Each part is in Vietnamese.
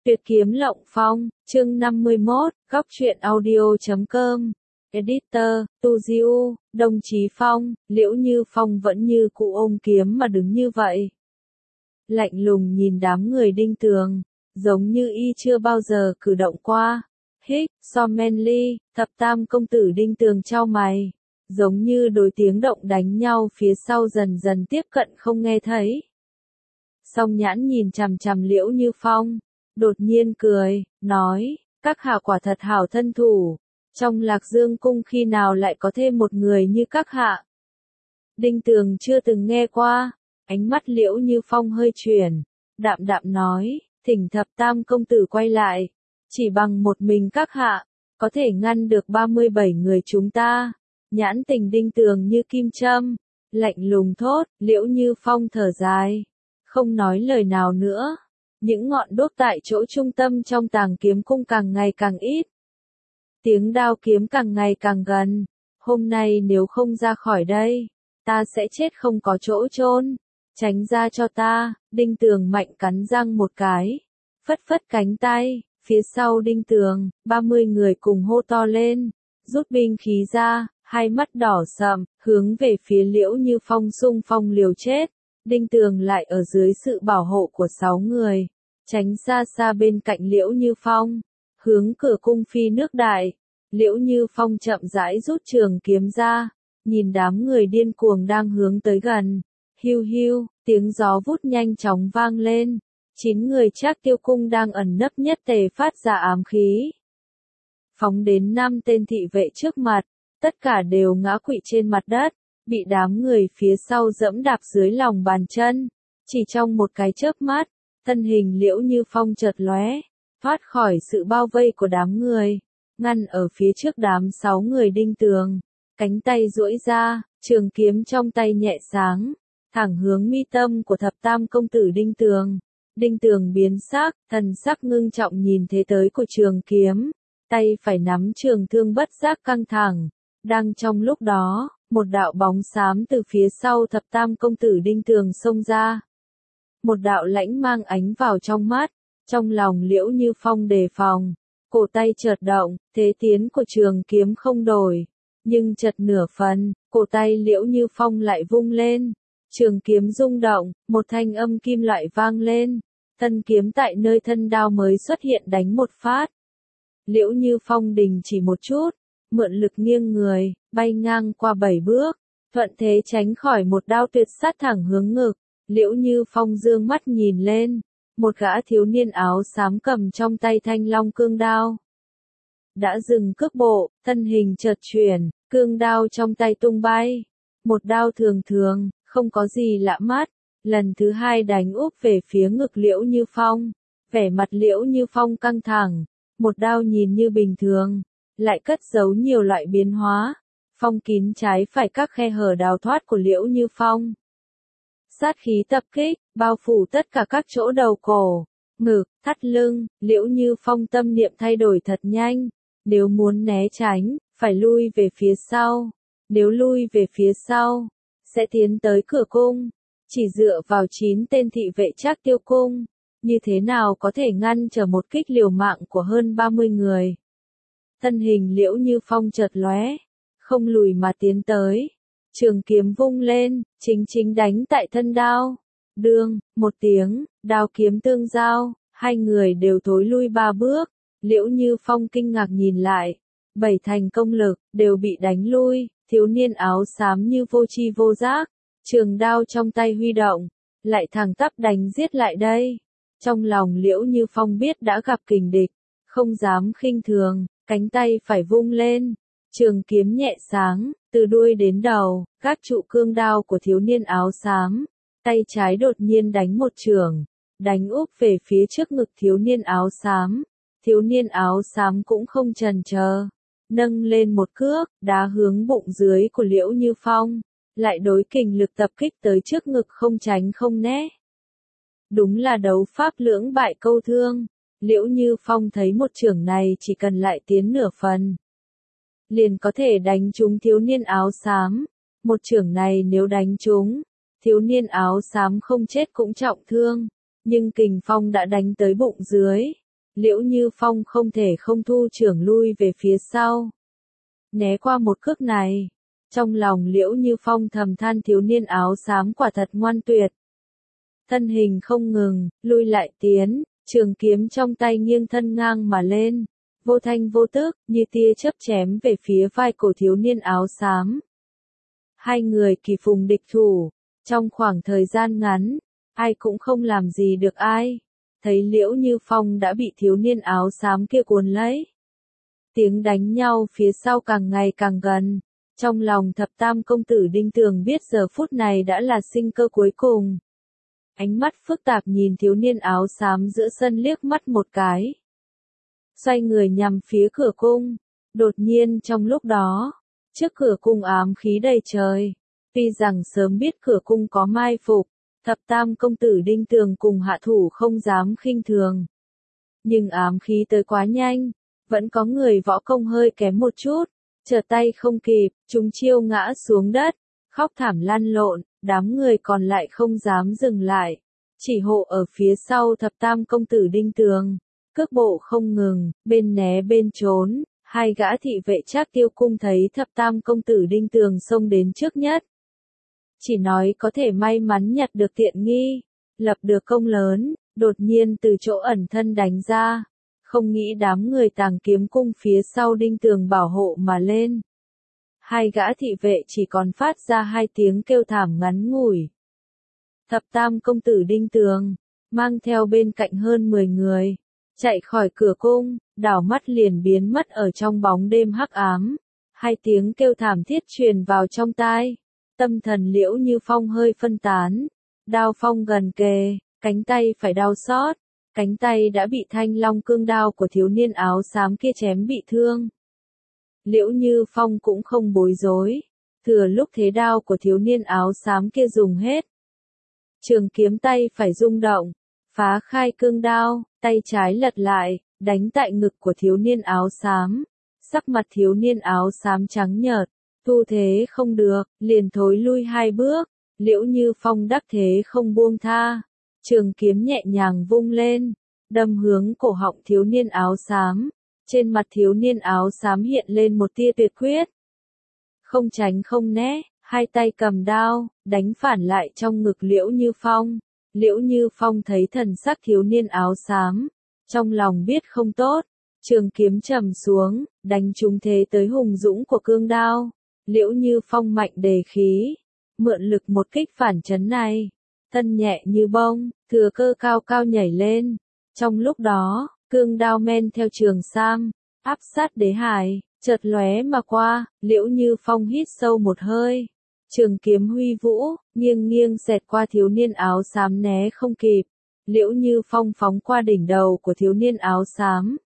Tuyệt kiếm Lộng Phong, chương 51, góc truyện audio.com. Editor, Tu Diu, Đồng Chí Phong, Liễu Như Phong vẫn như cụ ôm kiếm mà đứng như vậy. Lạnh lùng nhìn đám người Đinh Tường, giống như y chưa bao giờ cử động qua. Hích, so manly, thập tam công tử Đinh Tường chau mày, giống như đối tiếng động đánh nhau phía sau dần dần tiếp cận không nghe thấy. Song nhãn nhìn chằm chằm Liễu Như Phong, đột nhiên cười, nói, các hạ quả thật hảo thân thủ, trong Lạc Dương cung khi nào lại có thêm một người như các hạ. Đinh Tường chưa từng nghe qua, ánh mắt Liễu Như Phong hơi chuyển, đạm đạm nói, thỉnh thập tam công tử quay lại, chỉ bằng một mình các hạ, có thể ngăn được 37 người chúng ta. Nhãn tình Đinh Tường như kim châm, lạnh lùng thốt, Liễu Như Phong thở dài, không nói lời nào nữa. Những ngọn đuốc tại chỗ trung tâm trong tàng kiếm cung càng ngày càng ít. Tiếng đao kiếm càng ngày càng gần. Hôm nay nếu không ra khỏi đây, ta sẽ chết không có chỗ chôn. Tránh ra cho ta. Đinh Tường mạnh cắn răng một cái, phất phất cánh tay. Phía sau Đinh Tường, 30 người cùng hô to lên, rút binh khí ra, hai mắt đỏ sậm, hướng về phía Liễu Như Phong xung phong liều chết. Đinh Tường lại ở dưới sự bảo hộ của 6 người, tránh xa xa bên cạnh Liễu Như Phong, hướng cửa cung phi nước đại. Liễu Như Phong chậm rãi rút trường kiếm ra, nhìn đám người điên cuồng đang hướng tới gần. Hiu hiu, tiếng gió vút nhanh chóng vang lên. 9 người Trác Tiêu cung đang ẩn nấp nhất tề phát ra ám khí, phóng đến 5 tên thị vệ trước mặt, tất cả đều ngã quỵ trên mặt đất, bị đám người phía sau dẫm đạp dưới lòng bàn chân. Chỉ trong một cái chớp mắt, thân hình Liễu Như Phong chợt lóe, thoát khỏi sự bao vây của đám người, ngăn ở phía trước đám 6 người Đinh Tường, cánh tay duỗi ra, trường kiếm trong tay nhẹ sáng, thẳng hướng mi tâm của thập tam công tử Đinh Tường. Đinh Tường biến sắc, thần sắc ngưng trọng nhìn thế tới của trường kiếm, tay phải nắm trường thương bất giác căng thẳng. Đang trong lúc đó, một đạo bóng xám từ phía sau thập tam công tử Đinh Tường xông ra. Một đạo lãnh mang ánh vào trong mắt, trong lòng Liễu Như Phong đề phòng, cổ tay chợt động, thế tiến của trường kiếm không đổi, nhưng chật nửa phần, cổ tay Liễu Như Phong lại vung lên, trường kiếm rung động, một thanh âm kim loại vang lên, thân kiếm tại nơi thân đao mới xuất hiện đánh một phát. Liễu Như Phong đình chỉ một chút, mượn lực nghiêng người, bay ngang qua 7 bước, thuận thế tránh khỏi một đao tuyệt sát thẳng hướng ngực. Liễu Như Phong dương mắt nhìn lên, một gã thiếu niên áo xám cầm trong tay thanh long cương đao. Đã dừng cước bộ, thân hình chợt chuyển, cương đao trong tay tung bay. Một đao thường thường, không có gì lạ mắt, lần thứ hai đánh úp về phía ngực Liễu Như Phong. Vẻ mặt Liễu Như Phong căng thẳng, một đao nhìn như bình thường, lại cất giấu nhiều loại biến hóa, phong kín trái phải các khe hở đào thoát của Liễu Như Phong. Sát khí tập kích, bao phủ tất cả các chỗ đầu cổ, ngực, thắt lưng. Liễu Như Phong tâm niệm thay đổi thật nhanh, nếu muốn né tránh, phải lui về phía sau, nếu lui về phía sau, sẽ tiến tới cửa cung. Chỉ dựa vào 9 tên thị vệ Trác Tiêu cung, như thế nào có thể ngăn trở một kích liều mạng của hơn 30 người. Thân hình Liễu Như Phong chợt lóe, không lùi mà tiến tới. Trường kiếm vung lên, chính đánh tại thân đao. Đương, một tiếng, đao kiếm tương giao, hai người đều thối lui 3 bước. Liễu Như Phong kinh ngạc nhìn lại, 7 thành công lực, đều bị đánh lui. Thiếu niên áo xám như vô tri vô giác, trường đao trong tay huy động, lại thẳng tắp đánh giết lại đây. Trong lòng Liễu Như Phong biết đã gặp kình địch, không dám khinh thường, cánh tay phải vung lên, trường kiếm nhẹ sáng, từ đuôi đến đầu, các trụ cương đao của thiếu niên áo xám. Tay trái đột nhiên đánh một chưởng, đánh úp về phía trước ngực thiếu niên áo xám. Thiếu niên áo xám cũng không chần chờ, nâng lên một cước, đá hướng bụng dưới của Liễu Như Phong, lại đối kình lực tập kích tới trước ngực không tránh không né. Đúng là đấu pháp lưỡng bại câu thương. Liễu Như Phong thấy một chưởng này chỉ cần lại tiến nửa phần, liền có thể đánh trúng thiếu niên áo xám. Một chưởng này nếu đánh trúng, thiếu niên áo xám không chết cũng trọng thương, nhưng kình phong đã đánh tới bụng dưới, Liễu Như Phong không thể không thu trưởng lui về phía sau. Né qua một cước này. Trong lòng Liễu Như Phong thầm than thiếu niên áo xám quả thật ngoan tuyệt. Thân hình không ngừng, lui lại tiến, trường kiếm trong tay nghiêng thân ngang mà lên. Vô thanh vô tức, như tia chớp chém về phía vai cổ thiếu niên áo xám. Hai người kỳ phùng địch thủ. Trong khoảng thời gian ngắn, ai cũng không làm gì được ai. Thấy Liễu Như Phong đã bị thiếu niên áo xám kia cuốn lấy. Tiếng đánh nhau phía sau càng ngày càng gần. Trong lòng thập tam công tử Đinh Tường biết giờ phút này đã là sinh cơ cuối cùng. Ánh mắt phức tạp nhìn thiếu niên áo xám giữa sân liếc mắt một cái. Xoay người nhằm phía cửa cung. Đột nhiên trong lúc đó, trước cửa cung ám khí đầy trời. Tuy rằng sớm biết cửa cung có mai phục, thập tam công tử Đinh Tường cùng hạ thủ không dám khinh thường. Nhưng ám khí tới quá nhanh, vẫn có người võ công hơi kém một chút, trở tay không kịp, chúng chiêu ngã xuống đất, khóc thảm lăn lộn, đám người còn lại không dám dừng lại, chỉ hộ ở phía sau thập tam công tử Đinh Tường, cước bộ không ngừng, bên né bên trốn, hai gã thị vệ Trác Tiêu Cung thấy thập tam công tử Đinh Tường xông đến trước nhất. Chỉ nói có thể may mắn nhặt được tiện nghi, lập được công lớn, đột nhiên từ chỗ ẩn thân đánh ra, không nghĩ đám người Tàng Kiếm Cung phía sau Đinh Tường bảo hộ mà lên. Hai gã thị vệ chỉ còn phát ra hai tiếng kêu thảm ngắn ngủi. Thập tam công tử Đinh Tường, mang theo bên cạnh hơn 10 người, chạy khỏi cửa cung, đảo mắt liền biến mất ở trong bóng đêm hắc ám. Hai tiếng kêu thảm thiết truyền vào trong tai. Tâm thần Liễu Như Phong hơi phân tán, đao phong gần kề, cánh tay phải đau xót, cánh tay đã bị thanh long cương đao của thiếu niên áo xám kia chém bị thương. Liễu Như Phong cũng không bối rối, thừa lúc thế đao của thiếu niên áo xám kia dùng hết. Trường kiếm tay phải rung động, phá khai cương đao, tay trái lật lại, đánh tại ngực của thiếu niên áo xám. Sắc mặt thiếu niên áo xám trắng nhợt. Thu thế không được, liền thối lui hai bước, Liễu Như Phong đắc thế không buông tha, trường kiếm nhẹ nhàng vung lên, đâm hướng cổ họng thiếu niên áo xám, trên mặt thiếu niên áo xám hiện lên một tia tuyệt quyết. Không tránh không né, hai tay cầm đao, đánh phản lại trong ngực Liễu Như Phong. Liễu Như Phong thấy thần sắc thiếu niên áo xám, trong lòng biết không tốt, trường kiếm trầm xuống, đánh trúng thế tới hùng dũng của cương đao. Liễu Như Phong mạnh đề khí, mượn lực một kích phản chấn này, thân nhẹ như bông, thừa cơ cao cao nhảy lên. Trong lúc đó, cương đao men theo trường sam, áp sát đế hải, chợt lóe mà qua, Liễu Như Phong hít sâu một hơi. Trường kiếm huy vũ, nghiêng nghiêng xẹt qua thiếu niên áo xám né không kịp. Liễu Như Phong phóng qua đỉnh đầu của thiếu niên áo xám.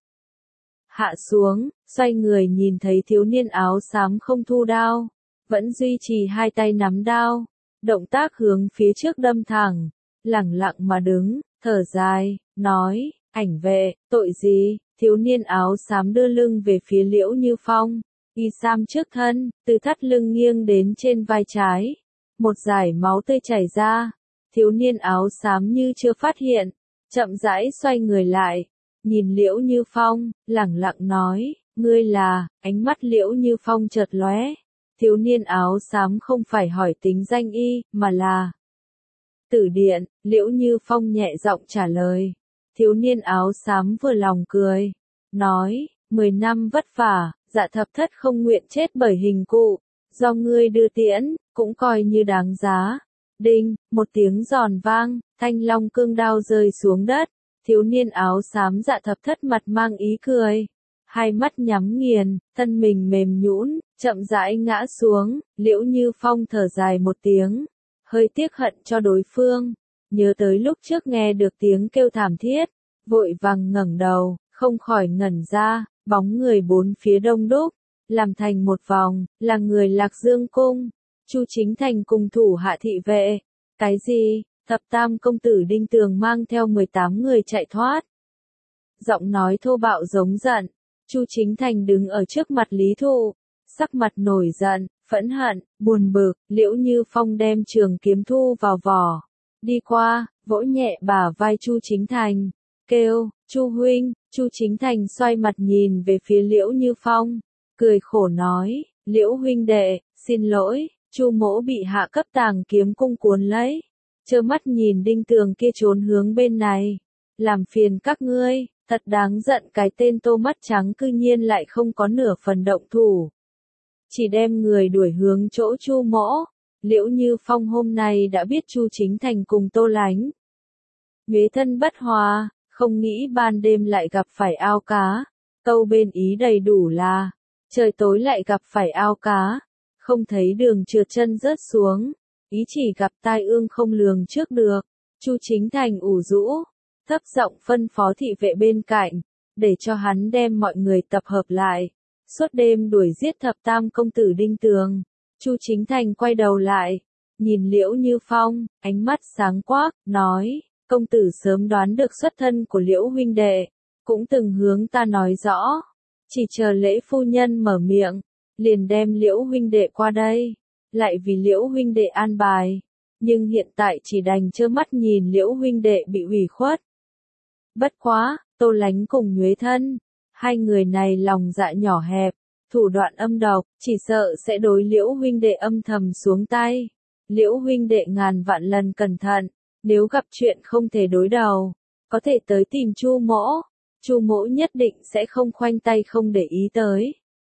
Hạ xuống, xoay người nhìn thấy thiếu niên áo xám không thu đao, vẫn duy trì hai tay nắm đao, động tác hướng phía trước đâm thẳng, lẳng lặng mà đứng, thở dài, nói, ảnh vệ, tội gì, thiếu niên áo xám đưa lưng về phía Liễu Như Phong, y sam trước thân, từ thắt lưng nghiêng đến trên vai trái, một dải máu tươi chảy ra, thiếu niên áo xám như chưa phát hiện, chậm rãi xoay người lại. Nhìn Liễu Như Phong, lẳng lặng nói, ngươi là, ánh mắt Liễu Như Phong chợt lóe. Thiếu niên áo xám không phải hỏi tính danh y, mà là Tử Điện. Liễu Như Phong nhẹ giọng trả lời. Thiếu niên áo xám vừa lòng cười, nói, 10 năm vất vả, Dạ Thập Thất không nguyện chết bởi hình cụ, do ngươi đưa tiễn, cũng coi như đáng giá. Đinh, một tiếng giòn vang, thanh long cương đao rơi xuống đất. Thiếu niên áo xám Dạ Thập Thất mặt mang ý cười, hai mắt nhắm nghiền, thân mình mềm nhũn, chậm rãi ngã xuống. Liễu Như Phong thở dài một tiếng, hơi tiếc hận cho đối phương, nhớ tới lúc trước nghe được tiếng kêu thảm thiết, vội vàng ngẩng đầu, không khỏi ngẩn ra, bóng người bốn phía đông đúc, làm thành một vòng, là người Lạc Dương Cung, Chu Chính Thành cùng thủ hạ thị vệ. Cái gì? Thập tam công tử Đinh Tường mang theo 18 người chạy thoát. Giọng nói thô bạo giống giận, Chu Chính Thành đứng ở trước mặt Lý Thụ, sắc mặt nổi giận, phẫn hận, buồn bực. Liễu Như Phong đem trường kiếm thu vào vỏ, đi qua, vỗ nhẹ bả vai Chu Chính Thành, kêu, Chu huynh, Chu Chính Thành xoay mặt nhìn về phía Liễu Như Phong, cười khổ nói, Liễu huynh đệ, xin lỗi, Chu mỗ bị hạ cấp tàng kiếm cung cuốn lấy, trơ mắt nhìn Đinh Tường kia trốn hướng bên này, làm phiền các ngươi, thật đáng giận cái tên Tô mắt trắng cư nhiên lại không có nửa phần động thủ. Chỉ đem người đuổi hướng chỗ Chu mỗ. Liễu Như Phong hôm nay đã biết Chu Chính Thành cùng Tô Lánh nhuế thân bất hòa, không nghĩ ban đêm lại gặp phải ao cá. Câu bên ý đầy đủ là, trời tối lại gặp phải ao cá, không thấy đường trượt chân rớt xuống, ý chỉ gặp tai ương không lường trước được. Chu Chính Thành ủ rũ, thấp giọng phân phó thị vệ bên cạnh, để cho hắn đem mọi người tập hợp lại, suốt đêm đuổi giết thập tam công tử Đinh Tường. Chu Chính Thành quay đầu lại, nhìn Liễu Như Phong, ánh mắt sáng quắc, nói, công tử sớm đoán được xuất thân của Liễu huynh đệ, cũng từng hướng ta nói rõ, chỉ chờ Lễ phu nhân mở miệng, liền đem Liễu huynh đệ qua đây, lại vì Liễu huynh đệ an bài, nhưng hiện tại chỉ đành trơ mắt nhìn Liễu huynh đệ bị ủy khuất. Bất quá, Tô Lánh cùng nhuế thân, hai người này lòng dạ nhỏ hẹp, thủ đoạn âm độc, chỉ sợ sẽ đối Liễu huynh đệ âm thầm xuống tay. Liễu huynh đệ ngàn vạn lần cẩn thận, nếu gặp chuyện không thể đối đầu, có thể tới tìm Chu mỗ, Chu mỗ nhất định sẽ không khoanh tay không để ý tới.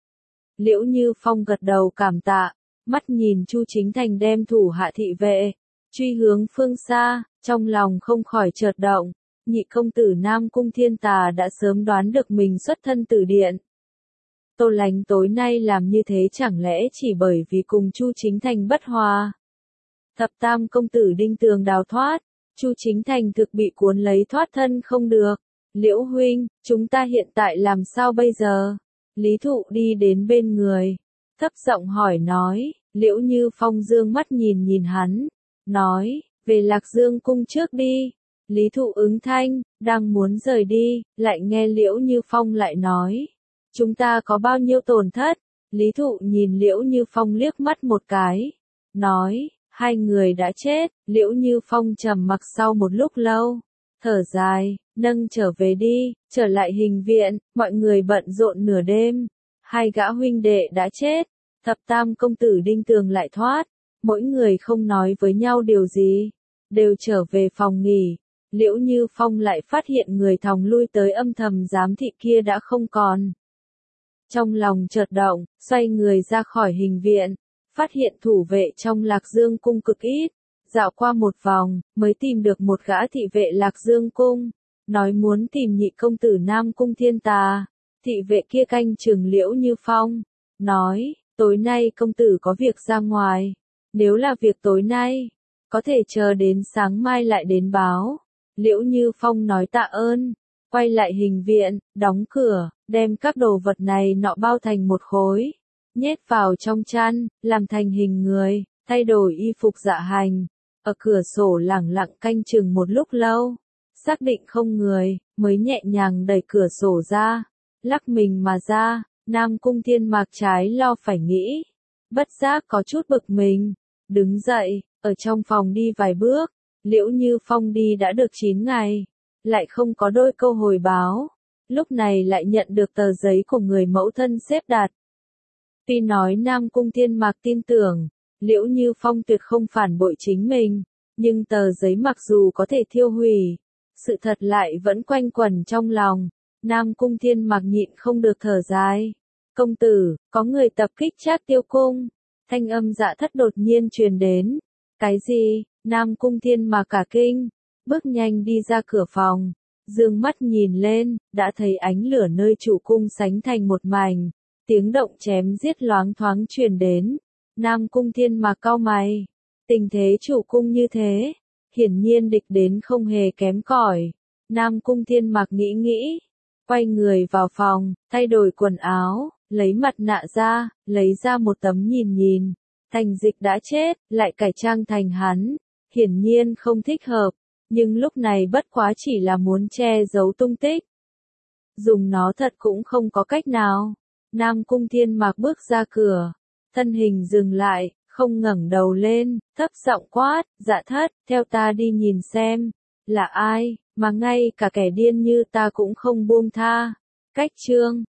Liễu Như Phong gật đầu cảm tạ, mắt nhìn Chu Chính Thành đem thủ hạ thị vệ, truy hướng phương xa, trong lòng không khỏi chợt động, nhị công tử Nam Cung Thiên Tà đã sớm đoán được mình xuất thân từ điện. Tô Lánh tối nay làm như thế chẳng lẽ chỉ bởi vì cùng Chu Chính Thành bất hòa. Thập tam công tử Đinh Tường đào thoát, Chu Chính Thành thực bị cuốn lấy thoát thân không được. Liễu huynh, chúng ta hiện tại làm sao bây giờ? Lý Thụ đi đến bên người, thấp giọng hỏi nói, Liễu Như Phong dương mắt nhìn nhìn hắn, nói, về Lạc Dương cung trước đi. Lý Thụ ứng thanh, đang muốn rời đi, lại nghe Liễu Như Phong lại nói, chúng ta có bao nhiêu tổn thất? Lý Thụ nhìn Liễu Như Phong liếc mắt một cái, nói, hai người đã chết. Liễu Như Phong trầm mặc sau một lúc lâu, thở dài, nâng trở về đi, trở lại hình viện, mọi người bận rộn nửa đêm, hai gã huynh đệ đã chết, thập tam công tử Đinh Tường lại thoát, mỗi người không nói với nhau điều gì, đều trở về phòng nghỉ. Liễu Như Phong lại phát hiện người thòng lui tới âm thầm giám thị kia đã không còn. Trong lòng chợt động, xoay người ra khỏi hình viện, phát hiện thủ vệ trong Lạc Dương cung cực ít, dạo qua một vòng, mới tìm được một gã thị vệ Lạc Dương cung, nói muốn tìm nhị công tử Nam Cung Thiên Tà. Thị vệ kia canh chừng Liễu Như Phong, nói, tối nay công tử có việc ra ngoài, nếu là việc tối nay, có thể chờ đến sáng mai lại đến báo. Liễu Như Phong nói tạ ơn, quay lại hình viện, đóng cửa, đem các đồ vật này nọ bao thành một khối, nhét vào trong chăn, làm thành hình người, thay đổi y phục dạ hành, ở cửa sổ lẳng lặng canh chừng một lúc lâu, xác định không người, mới nhẹ nhàng đẩy cửa sổ ra, lắc mình mà ra. Nam Cung Thiên Mạc trái lo phải nghĩ, bất giác có chút bực mình, đứng dậy, ở trong phòng đi vài bước. Liễu Như Phong đi đã được 9 ngày, lại không có đôi câu hồi báo, lúc này lại nhận được tờ giấy của người mẫu thân xếp đặt. Tuy nói Nam Cung Thiên Mạc tin tưởng, Liễu Như Phong tuyệt không phản bội chính mình, nhưng tờ giấy mặc dù có thể thiêu hủy, sự thật lại vẫn quanh quẩn trong lòng. Nam Cung Thiên Mạc nhịn không được thở dài. Công tử, có người tập kích Trác Tiêu cung. Thanh âm Dạ Thất đột nhiên truyền đến. Cái gì? Nam Cung Thiên Mạc cả kinh, bước nhanh đi ra cửa phòng, dương mắt nhìn lên, đã thấy ánh lửa nơi chủ cung sánh thành một mảnh, tiếng động chém giết loáng thoáng truyền đến. Nam Cung Thiên Mạc cau mày, tình thế chủ cung như thế, hiển nhiên địch đến không hề kém cỏi. Nam Cung Thiên Mạc nghĩ nghĩ, quay người vào phòng, thay đổi quần áo, lấy mặt nạ ra, lấy ra một tấm nhìn nhìn. Thành Dịch đã chết, lại cải trang thành hắn, hiển nhiên không thích hợp, nhưng lúc này bất quá chỉ là muốn che giấu tung tích. Dùng nó thật cũng không có cách nào. Nam Cung Thiên Mạc bước ra cửa, thân hình dừng lại, không ngẩng đầu lên, thấp giọng quát, Dạ Thất, theo ta đi nhìn xem, là ai? mà ngay cả kẻ điên như ta cũng không buông tha. Cách chương